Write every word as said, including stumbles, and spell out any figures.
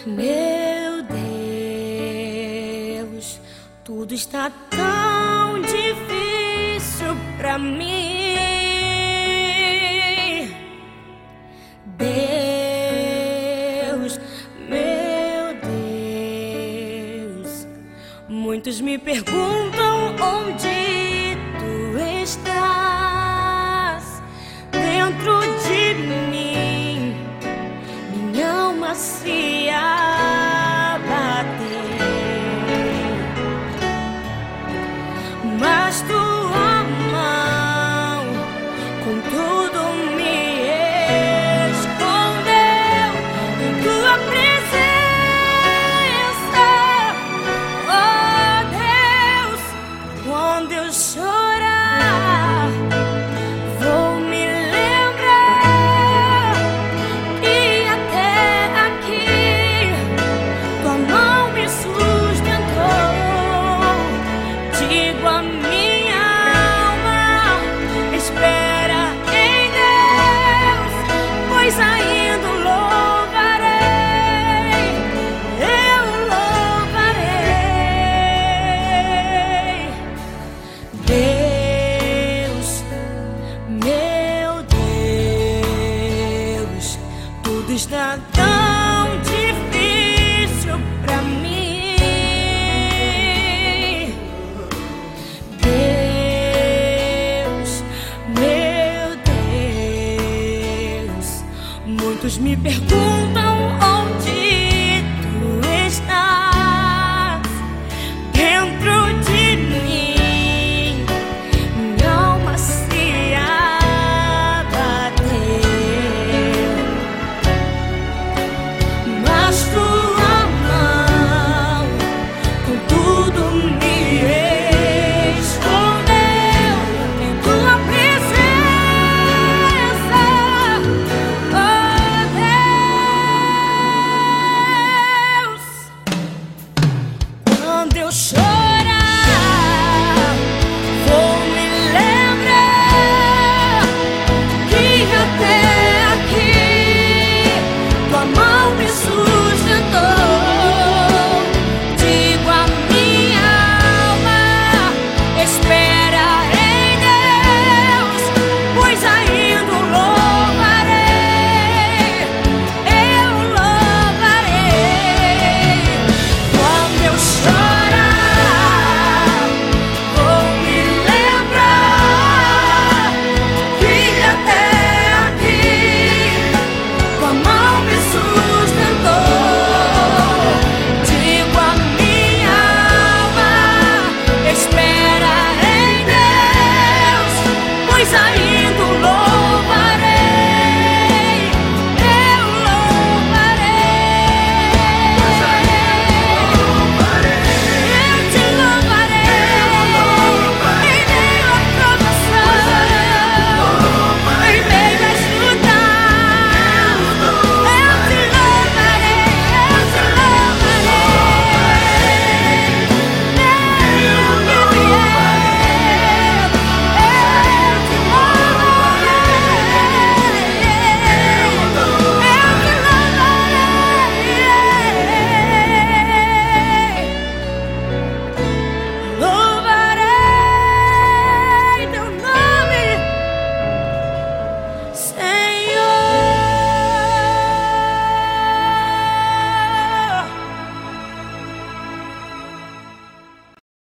Meu Deus, tudo está tão difícil pra mim. Deus, meu Deus, muitos me perguntam onde tu estás. Dentro de mim, minha alma se abateu, mas tua mão com tudo me escondeu em tua presença. Oh Deus, quando eu chorar, vou me lembrar que até aqui tua mão me sustentou. Digo a minha alma, espera em Deus, pois ainda o louvarei, eu louvarei. Deus, meu Deus, tudo está tão difícil pra mim. Deus, meu Deus, muitos me perguntam